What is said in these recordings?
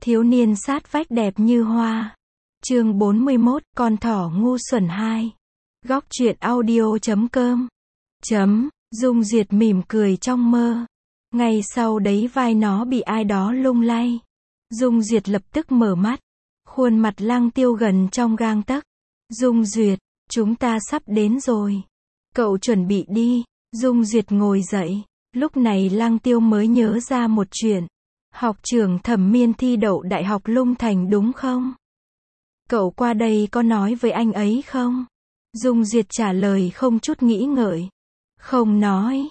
Thiếu niên sát vách đẹp như hoa. Chương 41, con thỏ ngu xuẩn 2. Góc truyện audio.com. Dung Duyệt mỉm cười trong mơ. Ngay sau đấy vai nó bị ai đó lung lay. Dung Duyệt lập tức mở mắt. Khuôn mặt Lăng Tiêu gần trong gang tấc. Dung Duyệt, chúng ta sắp đến rồi. Cậu chuẩn bị đi. Dung Duyệt ngồi dậy. Lúc này Lăng Tiêu mới nhớ ra một chuyện. Học trưởng Thẩm Miên thi đậu Đại học Lung Thành đúng không? Cậu qua đây có nói với anh ấy không? Dung Duyệt trả lời không chút nghĩ ngợi. Không nói.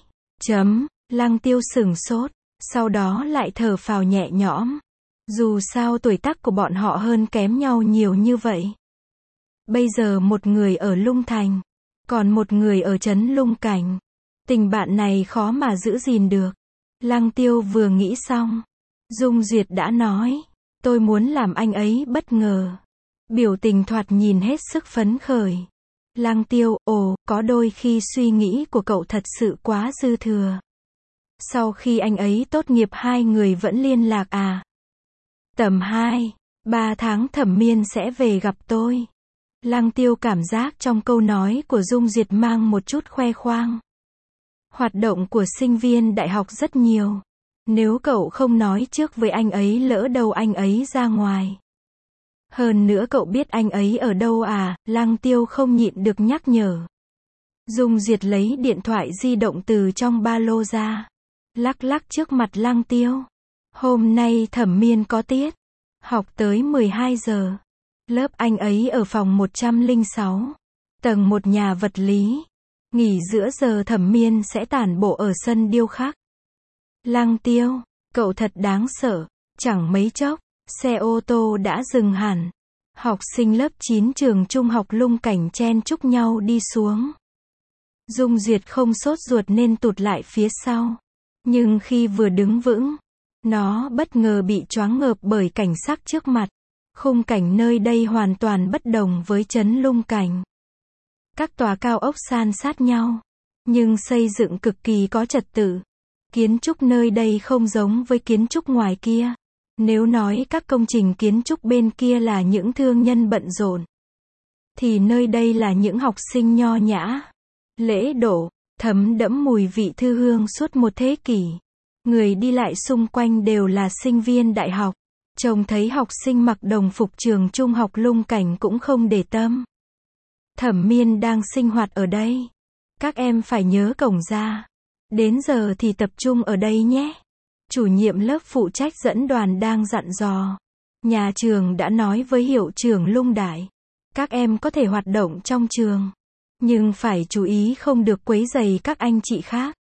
Lăng Tiêu sửng sốt, sau đó lại thở phào nhẹ nhõm. Dù sao tuổi tác của bọn họ hơn kém nhau nhiều như vậy. Bây giờ một người ở Lung Thành, còn một người ở trấn Lung Cảnh. Tình bạn này khó mà giữ gìn được. Lăng Tiêu vừa nghĩ xong, Dung Duyệt đã nói, tôi muốn làm anh ấy bất ngờ. Biểu tình thoạt nhìn hết sức phấn khởi. Lăng Tiêu, có đôi khi suy nghĩ của cậu thật sự quá dư thừa. Sau khi anh ấy tốt nghiệp hai người vẫn liên lạc à? Tầm 2-3 tháng Thẩm Miên sẽ về gặp tôi. Lăng Tiêu cảm giác trong câu nói của Dung Duyệt mang một chút khoe khoang. Hoạt động của sinh viên đại học rất nhiều. Nếu cậu không nói trước với anh ấy lỡ đâu anh ấy ra ngoài. Hơn nữa cậu biết anh ấy ở đâu à? Lăng Tiêu không nhịn được nhắc nhở. Dung Duyệt lấy điện thoại di động từ trong ba lô ra. Lắc lắc trước mặt Lăng Tiêu. Hôm nay Thẩm Miên có tiết. Học tới 12 giờ. Lớp anh ấy ở phòng 106. Tầng 1 nhà vật lý. Nghỉ giữa giờ Thẩm Miên sẽ tản bộ ở sân điêu khắc. Lăng Tiêu, cậu thật đáng sợ. Chẳng mấy chốc, xe ô tô đã dừng hẳn. Học sinh lớp 9 trường trung học Lung Cảnh chen chúc nhau đi xuống. Dung Duyệt không sốt ruột nên tụt lại phía sau. Nhưng khi vừa đứng vững, nó bất ngờ bị choáng ngợp bởi cảnh sắc trước mặt. Khung cảnh nơi đây hoàn toàn bất đồng với trấn Lung Cảnh. Các tòa cao ốc san sát nhau, nhưng xây dựng cực kỳ có trật tự. Kiến trúc nơi đây không giống với kiến trúc ngoài kia. Nếu nói các công trình kiến trúc bên kia là những thương nhân bận rộn, thì nơi đây là những học sinh nho nhã, lễ độ, thấm đẫm mùi vị thư hương suốt một thế kỷ. Người đi lại xung quanh đều là sinh viên đại học. Trông thấy học sinh mặc đồng phục trường trung học Lung Cảnh cũng không để tâm. Thẩm Miên đang sinh hoạt ở đây. Các em phải nhớ cổng ra. Đến giờ thì tập trung ở đây nhé. Chủ nhiệm lớp phụ trách dẫn đoàn đang dặn dò. Nhà trường đã nói với hiệu trưởng Lung Đại. Các em có thể hoạt động trong trường. Nhưng phải chú ý không được quấy rầy các anh chị khác.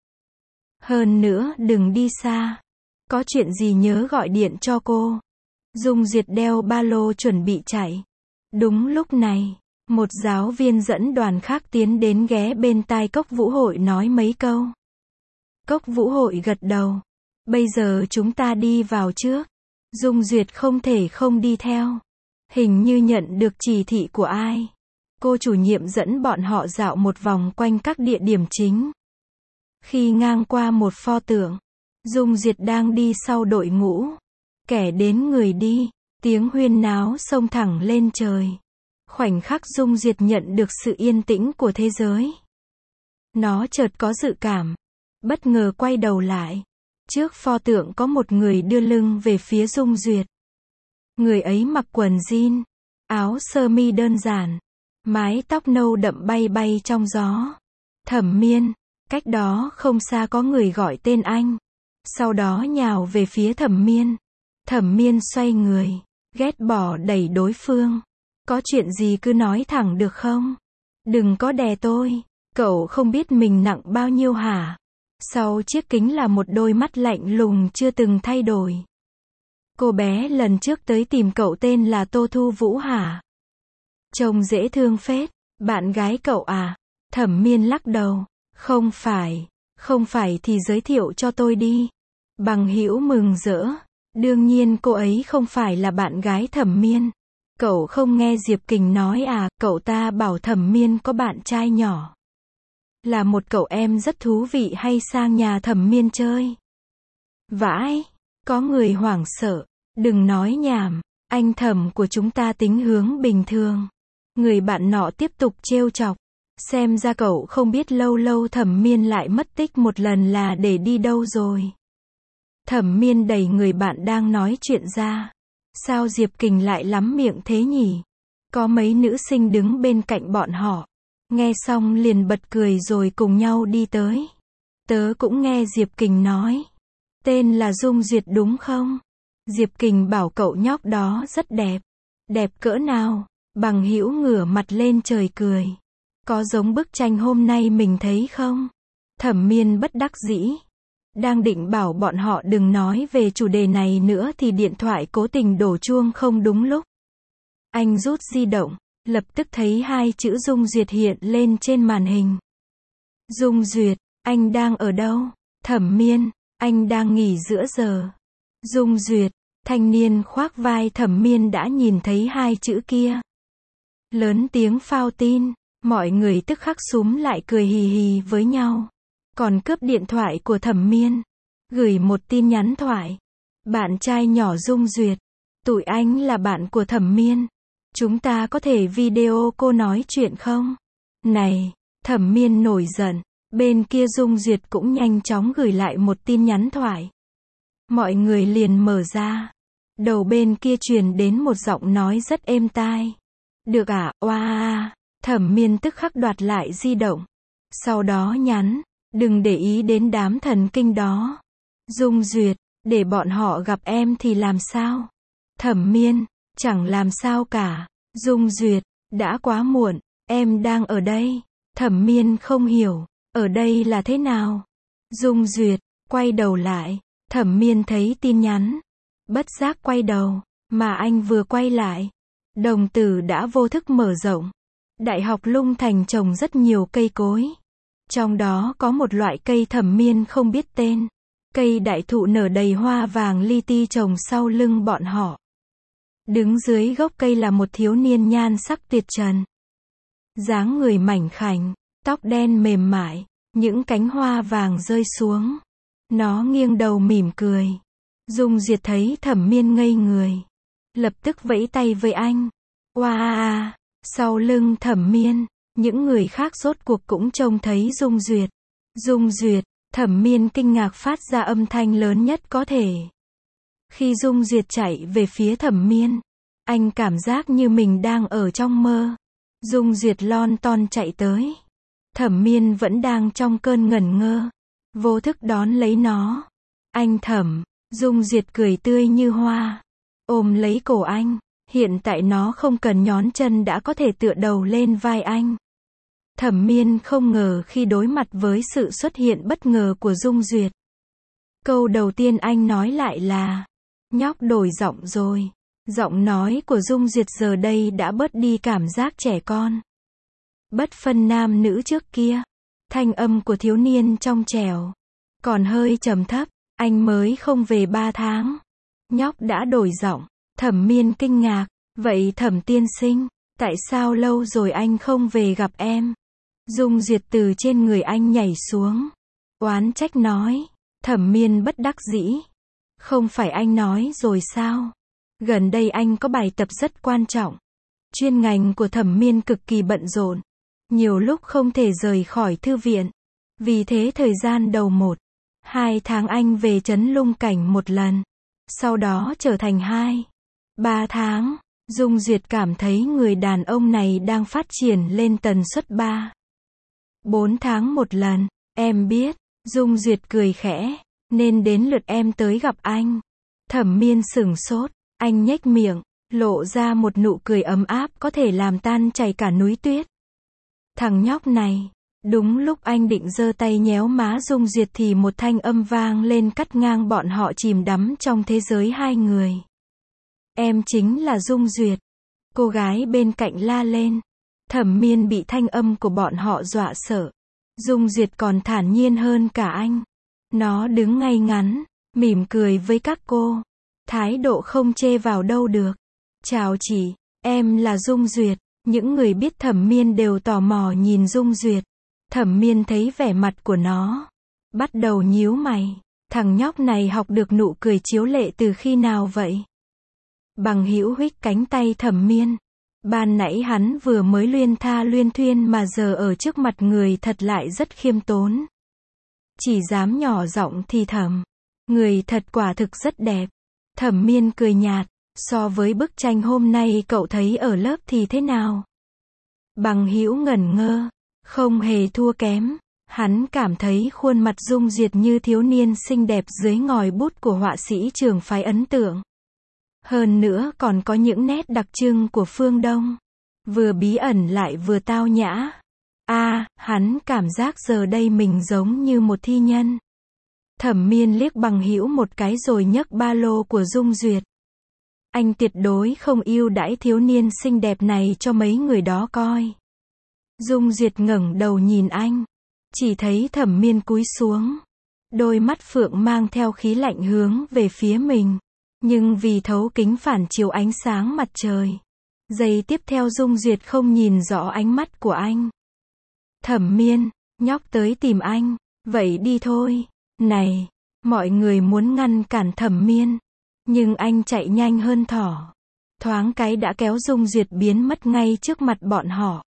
Hơn nữa đừng đi xa. Có chuyện gì nhớ gọi điện cho cô. Dung Duyệt đeo ba lô chuẩn bị chạy. Đúng lúc này, một giáo viên dẫn đoàn khác tiến đến ghé bên tai Cốc Vũ Hội nói mấy câu. Cốc Vũ Hội gật đầu. Bây giờ chúng ta đi vào trước. Dung Duyệt không thể không đi theo. Hình như nhận được chỉ thị của ai. Cô chủ nhiệm dẫn bọn họ dạo một vòng quanh các địa điểm chính. Khi ngang qua một pho tượng, Dung Duyệt đang đi sau đội ngũ. Kẻ đến người đi, tiếng huyên náo xông thẳng lên trời. Khoảnh khắc Dung Duyệt nhận được sự yên tĩnh của thế giới. Nó chợt có dự cảm. Bất ngờ quay đầu lại. Trước pho tượng có một người đưa lưng về phía Dung Duyệt. Người ấy mặc quần jean, áo sơ mi đơn giản, mái tóc nâu đậm bay bay trong gió. Thẩm Miên, cách đó không xa có người gọi tên anh. Sau đó nhào về phía Thẩm Miên. Thẩm Miên xoay người, ghét bỏ đẩy đối phương. Có chuyện gì cứ nói thẳng được không? Đừng có đè tôi. Cậu không biết mình nặng bao nhiêu hả? Sau chiếc kính là một đôi mắt lạnh lùng chưa từng thay đổi. Cô bé lần trước tới tìm cậu tên là Tô Thu Vũ hả? Trông dễ thương phết. Bạn gái cậu à? Thẩm Miên lắc đầu. Không phải thì giới thiệu cho tôi đi. Bằng hữu mừng rỡ. Đương nhiên cô ấy không phải là bạn gái Thẩm Miên. Cậu không nghe Diệp Kình nói à? Cậu ta bảo Thẩm Miên có bạn trai nhỏ. Là một cậu em rất thú vị hay sang nhà Thẩm Miên chơi. Vãi, có người hoảng sợ. Đừng nói nhảm, anh Thẩm của chúng ta tính hướng bình thường. Người bạn nọ tiếp tục trêu chọc. Xem ra cậu không biết lâu lâu Thẩm Miên lại mất tích một lần là để đi đâu rồi. Thẩm Miên đẩy người bạn đang nói chuyện ra. Sao Diệp Kình lại lắm miệng thế nhỉ? Có mấy nữ sinh đứng bên cạnh bọn họ. Nghe xong liền bật cười rồi cùng nhau đi tới. Tớ cũng nghe Diệp Kình nói. Tên là Dung Duyệt đúng không? Diệp Kình bảo cậu nhóc đó rất đẹp. Đẹp cỡ nào? Bằng hữu ngửa mặt lên trời cười. Có giống bức tranh hôm nay mình thấy không? Thẩm Miên bất đắc dĩ. Đang định bảo bọn họ đừng nói về chủ đề này nữa thì điện thoại cố tình đổ chuông không đúng lúc. Anh rút di động, lập tức thấy hai chữ Dung Duyệt hiện lên trên màn hình. Dung Duyệt, anh đang ở đâu? Thẩm Miên, anh đang nghỉ giữa giờ. Dung Duyệt, thanh niên khoác vai Thẩm Miên đã nhìn thấy hai chữ kia. Lớn tiếng phao tin, mọi người tức khắc xúm lại cười hì hì với nhau. Còn cướp điện thoại của Thẩm Miên, gửi một tin nhắn thoại. Bạn trai nhỏ Dung Duyệt, tụi anh là bạn của Thẩm Miên. Chúng ta có thể video cô nói chuyện không? Này, Thẩm Miên nổi giận. Bên kia Dung Duyệt cũng nhanh chóng gửi lại một tin nhắn thoại. Mọi người liền mở ra. Đầu bên kia truyền đến một giọng nói rất êm tai. Được à, oa. Thẩm Miên tức khắc đoạt lại di động. Sau đó nhắn, đừng để ý đến đám thần kinh đó. Dung Duyệt, để bọn họ gặp em thì làm sao? Thẩm Miên, chẳng làm sao cả. Dung Duyệt, đã quá muộn, em đang ở đây. Thẩm Miên không hiểu, ở đây là thế nào? Dung Duyệt, quay đầu lại. Thẩm Miên thấy tin nhắn. Bất giác quay đầu, mà anh vừa quay lại. Đồng tử đã vô thức mở rộng. Đại học Lung Thành trồng rất nhiều cây cối. Trong đó có một loại cây Thẩm Miên không biết tên. Cây đại thụ nở đầy hoa vàng li ti trồng sau lưng bọn họ. Đứng dưới gốc cây là một thiếu niên nhan sắc tuyệt trần. Dáng người mảnh khảnh, tóc đen mềm mại, những cánh hoa vàng rơi xuống. Nó nghiêng đầu mỉm cười. Dung Duyệt thấy Thẩm Miên ngây người. Lập tức vẫy tay với anh. Wow! Sau lưng Thẩm Miên, những người khác rốt cuộc cũng trông thấy Dung Duyệt. Dung Duyệt, Thẩm Miên kinh ngạc phát ra âm thanh lớn nhất có thể. Khi Dung Duyệt chạy về phía Thẩm Miên, anh cảm giác như mình đang ở trong mơ. Dung Duyệt lon ton chạy tới. Thẩm Miên vẫn đang trong cơn ngẩn ngơ. Vô thức đón lấy nó. Anh Thẩm, Dung Duyệt cười tươi như hoa. Ôm lấy cổ anh. Hiện tại nó không cần nhón chân đã có thể tựa đầu lên vai anh. Thẩm Miên không ngờ khi đối mặt với sự xuất hiện bất ngờ của Dung Duyệt. Câu đầu tiên anh nói lại là, nhóc đổi giọng rồi. Giọng nói của Dung Duyệt giờ đây đã bớt đi cảm giác trẻ con. Bất phân nam nữ trước kia. Thanh âm của thiếu niên trong trẻo. Còn hơi trầm thấp, anh mới không về 3 tháng. Nhóc đã đổi giọng. Thẩm Miên kinh ngạc, vậy Thẩm tiên sinh, tại sao lâu rồi anh không về gặp em? Dung Duyệt từ trên người anh nhảy xuống. Oán trách nói. Thẩm Miên bất đắc dĩ. Không phải anh nói rồi sao? Gần đây anh có bài tập rất quan trọng. Chuyên ngành của Thẩm Miên cực kỳ bận rộn. Nhiều lúc không thể rời khỏi thư viện. Vì thế thời gian đầu 1-2 tháng anh về trấn Lung Cảnh một lần. Sau đó trở thành 2-3 tháng. Dung Duyệt cảm thấy người đàn ông này đang phát triển lên tần suất 3-4 tháng một lần. Em biết. Dung Duyệt cười khẽ. Nên đến lượt em tới gặp anh. Thẩm Miên sửng sốt. Anh nhếch miệng, lộ ra một nụ cười ấm áp có thể làm tan chảy cả núi tuyết. Thằng nhóc này. Đúng lúc anh định giơ tay nhéo má Dung Duyệt thì một thanh âm vang lên cắt ngang bọn họ chìm đắm trong thế giới hai người. Em chính là Dung Duyệt. Cô gái bên cạnh la lên. Thẩm Miên bị thanh âm của bọn họ dọa sợ. Dung Duyệt còn thản nhiên hơn cả anh. Nó đứng ngay ngắn, mỉm cười với các cô. Thái độ không chê vào đâu được. Chào chị, em là Dung Duyệt. Những người biết Thẩm Miên đều tò mò nhìn Dung Duyệt. Thẩm Miên thấy vẻ mặt của nó. Bắt đầu nhíu mày. Thằng nhóc này học được nụ cười chiếu lệ từ khi nào vậy? Bằng hữu huých cánh tay Thẩm Miên. Ban nãy hắn vừa mới luyên tha luyên thuyên mà giờ ở trước mặt người thật lại rất khiêm tốn. Chỉ dám nhỏ giọng thì thầm. Người thật quả thực rất đẹp. Thẩm Miên cười nhạt. So với bức tranh hôm nay cậu thấy ở lớp thì thế nào? Bằng hữu ngẩn ngơ. Không hề thua kém. Hắn cảm thấy khuôn mặt Dung Duyệt như thiếu niên xinh đẹp dưới ngòi bút của họa sĩ trường phái ấn tượng. Hơn nữa còn có những nét đặc trưng của phương Đông. Vừa bí ẩn lại vừa tao nhã. Hắn cảm giác giờ đây mình giống như một thi nhân. Thẩm Miên liếc bằng hữu một cái rồi nhấc ba lô của Dung Duyệt. Anh tuyệt đối không ưu đãi thiếu niên xinh đẹp này cho mấy người đó coi. Dung Duyệt ngẩng đầu nhìn anh. Chỉ thấy Thẩm Miên cúi xuống. Đôi mắt phượng mang theo khí lạnh hướng về phía mình. Nhưng vì thấu kính phản chiếu ánh sáng mặt trời. Giây tiếp theo Dung Duyệt không nhìn rõ ánh mắt của anh. Thẩm Miên, nhóc tới tìm anh. Vậy đi thôi. Này, mọi người muốn ngăn cản Thẩm Miên. Nhưng anh chạy nhanh hơn thỏ. Thoáng cái đã kéo Dung Duyệt biến mất ngay trước mặt bọn họ.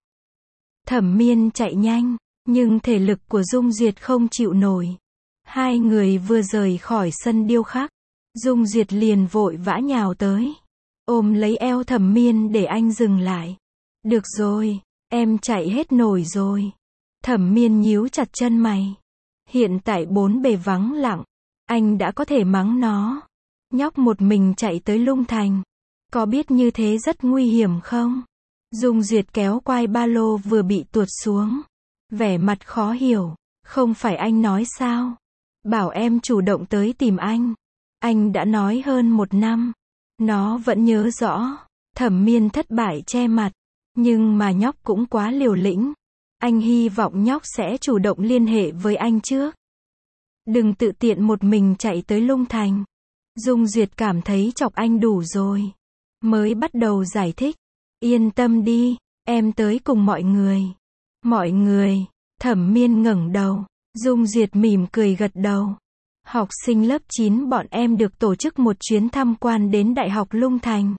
Thẩm Miên chạy nhanh, nhưng thể lực của Dung Duyệt không chịu nổi. Hai người vừa rời khỏi sân điêu khắc. Dung Duyệt liền vội vã nhào tới. Ôm lấy eo Thẩm Miên để anh dừng lại. Được rồi, em chạy hết nổi rồi. Thẩm Miên nhíu chặt chân mày. Hiện tại bốn bề vắng lặng. Anh đã có thể mắng nó. Nhóc một mình chạy tới Lung Thành. Có biết như thế rất nguy hiểm không? Dung Duyệt kéo quai ba lô vừa bị tuột xuống. Vẻ mặt khó hiểu. Không phải anh nói sao? Bảo em chủ động tới tìm anh. Anh đã nói hơn 1 năm. Nó vẫn nhớ rõ. Thẩm Miên thất bại che mặt. Nhưng mà nhóc cũng quá liều lĩnh. Anh hy vọng nhóc sẽ chủ động liên hệ với anh trước. Đừng tự tiện một mình chạy tới Lung Thành. Dung Duyệt cảm thấy chọc anh đủ rồi. Mới bắt đầu giải thích. Yên tâm đi, em tới cùng mọi người. Mọi người. Thẩm Miên ngẩng đầu. Dung Duyệt mỉm cười gật đầu. Học sinh lớp 9 bọn em được tổ chức một chuyến tham quan đến Đại học Lung Thành.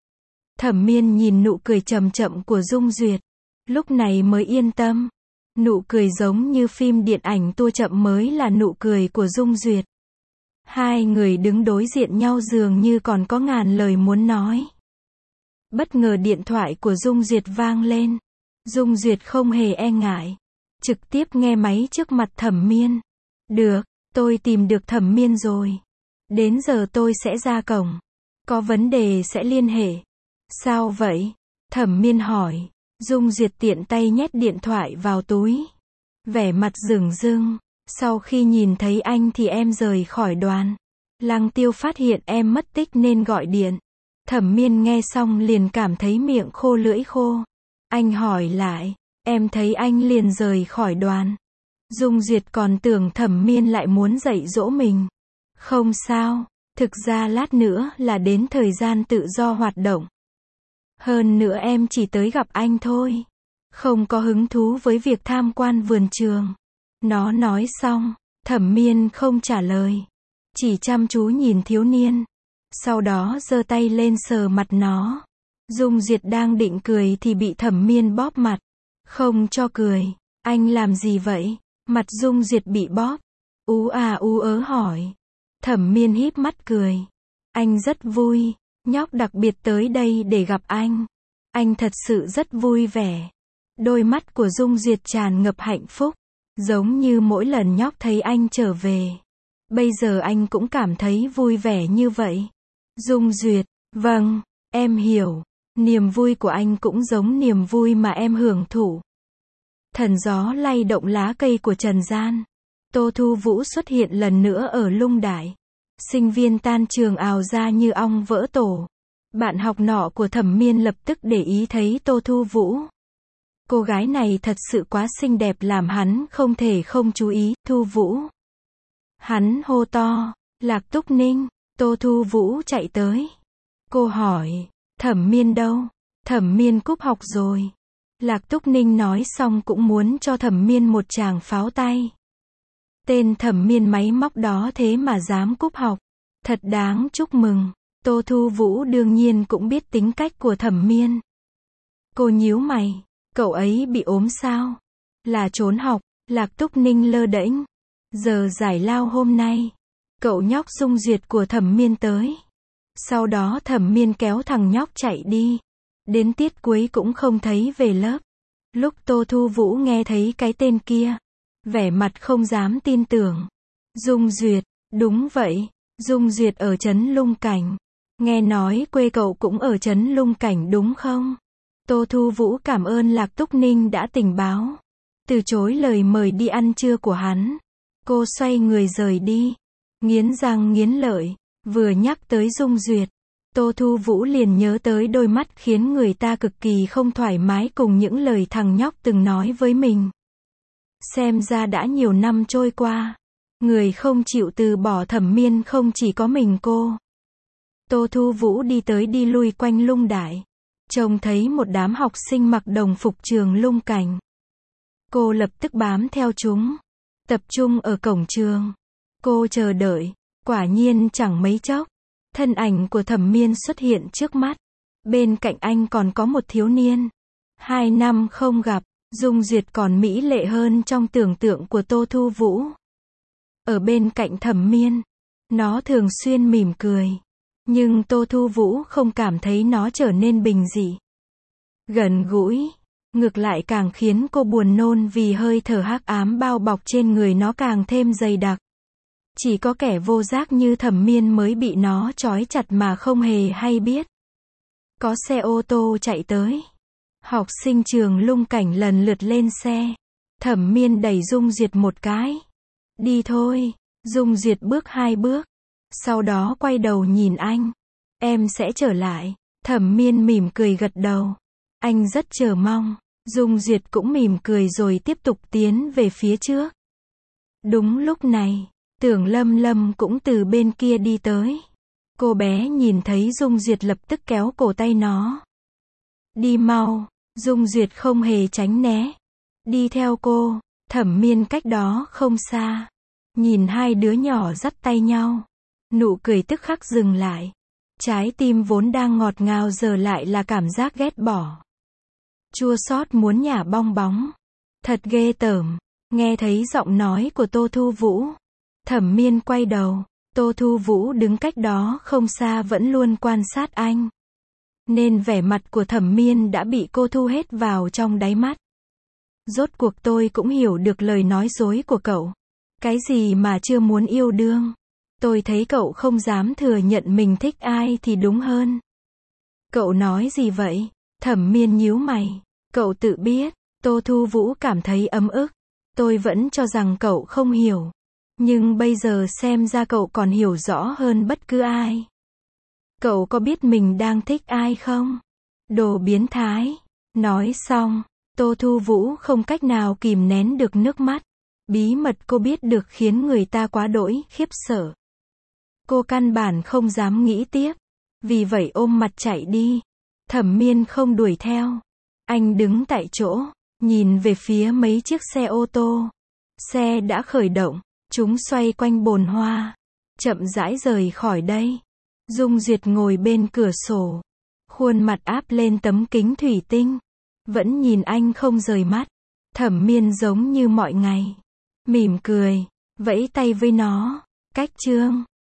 Thẩm Miên nhìn nụ cười chậm chậm của Dung Duyệt. Lúc này mới yên tâm. Nụ cười giống như phim điện ảnh tua chậm mới là nụ cười của Dung Duyệt. Hai người đứng đối diện nhau dường như còn có ngàn lời muốn nói. Bất ngờ điện thoại của Dung Duyệt vang lên. Dung Duyệt không hề e ngại. Trực tiếp nghe máy trước mặt Thẩm Miên. Được, tôi tìm được Thẩm Miên rồi. Đến giờ tôi sẽ ra cổng. Có vấn đề sẽ liên hệ. Sao vậy? Thẩm Miên hỏi. Dung Duyệt tiện tay nhét điện thoại vào túi. Vẻ mặt dửng dưng. Sau khi nhìn thấy anh thì em rời khỏi đoàn. Lăng Tiêu phát hiện em mất tích nên gọi điện. Thẩm Miên nghe xong liền cảm thấy miệng khô lưỡi khô. Anh hỏi lại. Em thấy anh liền rời khỏi đoàn. Dung Duyệt còn tưởng Thẩm Miên lại muốn dạy dỗ mình. Không sao. Thực ra lát nữa là đến thời gian tự do hoạt động. Hơn nữa em chỉ tới gặp anh thôi. Không có hứng thú với việc tham quan vườn trường. Nó nói xong. Thẩm Miên không trả lời. Chỉ chăm chú nhìn thiếu niên. Sau đó giơ tay lên sờ mặt nó. Dung Duyệt đang định cười thì bị Thẩm Miên bóp mặt. Không cho cười. Anh làm gì vậy? Mặt Dung Duyệt bị bóp. Ú ớ hỏi. Thẩm Miên híp mắt cười. Anh rất vui. Nhóc đặc biệt tới đây để gặp anh. Anh thật sự rất vui vẻ. Đôi mắt của Dung Duyệt tràn ngập hạnh phúc. Giống như mỗi lần nhóc thấy anh trở về. Bây giờ anh cũng cảm thấy vui vẻ như vậy. Dung Duyệt, vâng, em hiểu. Niềm vui của anh cũng giống niềm vui mà em hưởng thụ. Thần gió lay động lá cây của trần gian. Tô Thu Vũ xuất hiện lần nữa ở Lung Đại. Sinh viên tan trường ào ra như ong vỡ tổ. Bạn học nọ của Thẩm Miên lập tức để ý thấy Tô Thu Vũ. Cô gái này thật sự quá xinh đẹp làm hắn không thể không chú ý. Thu Vũ. Hắn hô to. Lạc Túc Ninh. Tô Thu Vũ chạy tới. Cô hỏi. Thẩm Miên đâu? Thẩm Miên cúp học rồi. Lạc Túc Ninh nói xong cũng muốn cho Thẩm Miên một tràng pháo tay. Tên Thẩm Miên máy móc đó thế mà dám cúp học. Thật đáng chúc mừng. Tô Thu Vũ đương nhiên cũng biết tính cách của Thẩm Miên. Cô nhíu mày, cậu ấy bị ốm sao? Là trốn học, Lạc Túc Ninh lơ đễnh. Giờ giải lao hôm nay, cậu nhóc Dung Duyệt của Thẩm Miên tới. Sau đó Thẩm Miên kéo thằng nhóc chạy đi. Đến tiết cuối cũng không thấy về lớp. Lúc Tô Thu Vũ nghe thấy cái tên kia, vẻ mặt không dám tin tưởng. Dung Duyệt, đúng vậy, Dung Duyệt ở trấn Lung Cảnh. Nghe nói quê cậu cũng ở trấn Lung Cảnh đúng không? Tô Thu Vũ cảm ơn Lạc Túc Ninh đã tình báo. Từ chối lời mời đi ăn trưa của hắn. Cô xoay người rời đi. Nghiến răng nghiến lợi, vừa nhắc tới Dung Duyệt, Tô Thu Vũ liền nhớ tới đôi mắt khiến người ta cực kỳ không thoải mái cùng những lời thằng nhóc từng nói với mình. Xem ra đã nhiều năm trôi qua, người không chịu từ bỏ Thẩm Miên không chỉ có mình cô. Tô Thu Vũ đi tới đi lui quanh Lung Đại, trông thấy một đám học sinh mặc đồng phục trường Lung Cảnh. Cô lập tức bám theo chúng, tập trung ở cổng trường. Cô chờ đợi, quả nhiên chẳng mấy chốc, thân ảnh của Thẩm Miên xuất hiện trước mắt. Bên cạnh anh còn có một thiếu niên. 2 năm không gặp, Dung Duyệt còn mỹ lệ hơn trong tưởng tượng của Tô Thu Vũ. Ở bên cạnh Thẩm Miên, nó thường xuyên mỉm cười. Nhưng Tô Thu Vũ không cảm thấy nó trở nên bình dị, gần gũi. Ngược lại càng khiến cô buồn nôn vì hơi thở hắc ám bao bọc trên người nó càng thêm dày đặc. Chỉ có kẻ vô giác như Thẩm Miên mới bị nó trói chặt mà không hề hay biết. Có xe ô tô chạy tới. Học sinh trường Lung Cảnh lần lượt lên xe. Thẩm Miên đẩy Dung Duyệt một cái. Đi thôi. Dung Duyệt bước 2 bước. Sau đó quay đầu nhìn anh. Em sẽ trở lại. Thẩm Miên mỉm cười gật đầu. Anh rất chờ mong. Dung Duyệt cũng mỉm cười rồi tiếp tục tiến về phía trước. Đúng lúc này, Tưởng Lâm Lâm cũng từ bên kia đi tới. Cô bé nhìn thấy Dung Duyệt lập tức kéo cổ tay nó. Đi mau. Dung Duyệt không hề tránh né. Đi theo cô. Thẩm Miên cách đó không xa. Nhìn hai đứa nhỏ dắt tay nhau. Nụ cười tức khắc dừng lại. Trái tim vốn đang ngọt ngào giờ lại là cảm giác ghét bỏ. Chua xót muốn nhả bong bóng. Thật ghê tởm. Nghe thấy giọng nói của Tô Thu Vũ. Thẩm Miên quay đầu. Tô Thu Vũ đứng cách đó không xa vẫn luôn quan sát anh. Nên vẻ mặt của Thẩm Miên đã bị cô thu hết vào trong đáy mắt. Rốt cuộc tôi cũng hiểu được lời nói dối của cậu. Cái gì mà chưa muốn yêu đương. Tôi thấy cậu không dám thừa nhận mình thích ai thì đúng hơn. Cậu nói gì vậy? Thẩm Miên nhíu mày. Cậu tự biết. Tô Thu Vũ cảm thấy ấm ức. Tôi vẫn cho rằng cậu không hiểu. Nhưng bây giờ xem ra cậu còn hiểu rõ hơn bất cứ ai. Cậu có biết mình đang thích ai không? Đồ biến thái. Nói xong, Tô Thu Vũ không cách nào kìm nén được nước mắt. Bí mật cô biết được khiến người ta quá đỗi khiếp sợ. Cô căn bản không dám nghĩ tiếp. Vì vậy ôm mặt chạy đi. Thẩm Miên không đuổi theo. Anh đứng tại chỗ, nhìn về phía mấy chiếc xe ô tô. Xe đã khởi động, chúng xoay quanh bồn hoa. Chậm rãi rời khỏi đây. Dung Duyệt ngồi bên cửa sổ. Khuôn mặt áp lên tấm kính thủy tinh. Vẫn nhìn anh không rời mắt. Thẩm Miên giống như mọi ngày. Mỉm cười, vẫy tay với nó. Cách chương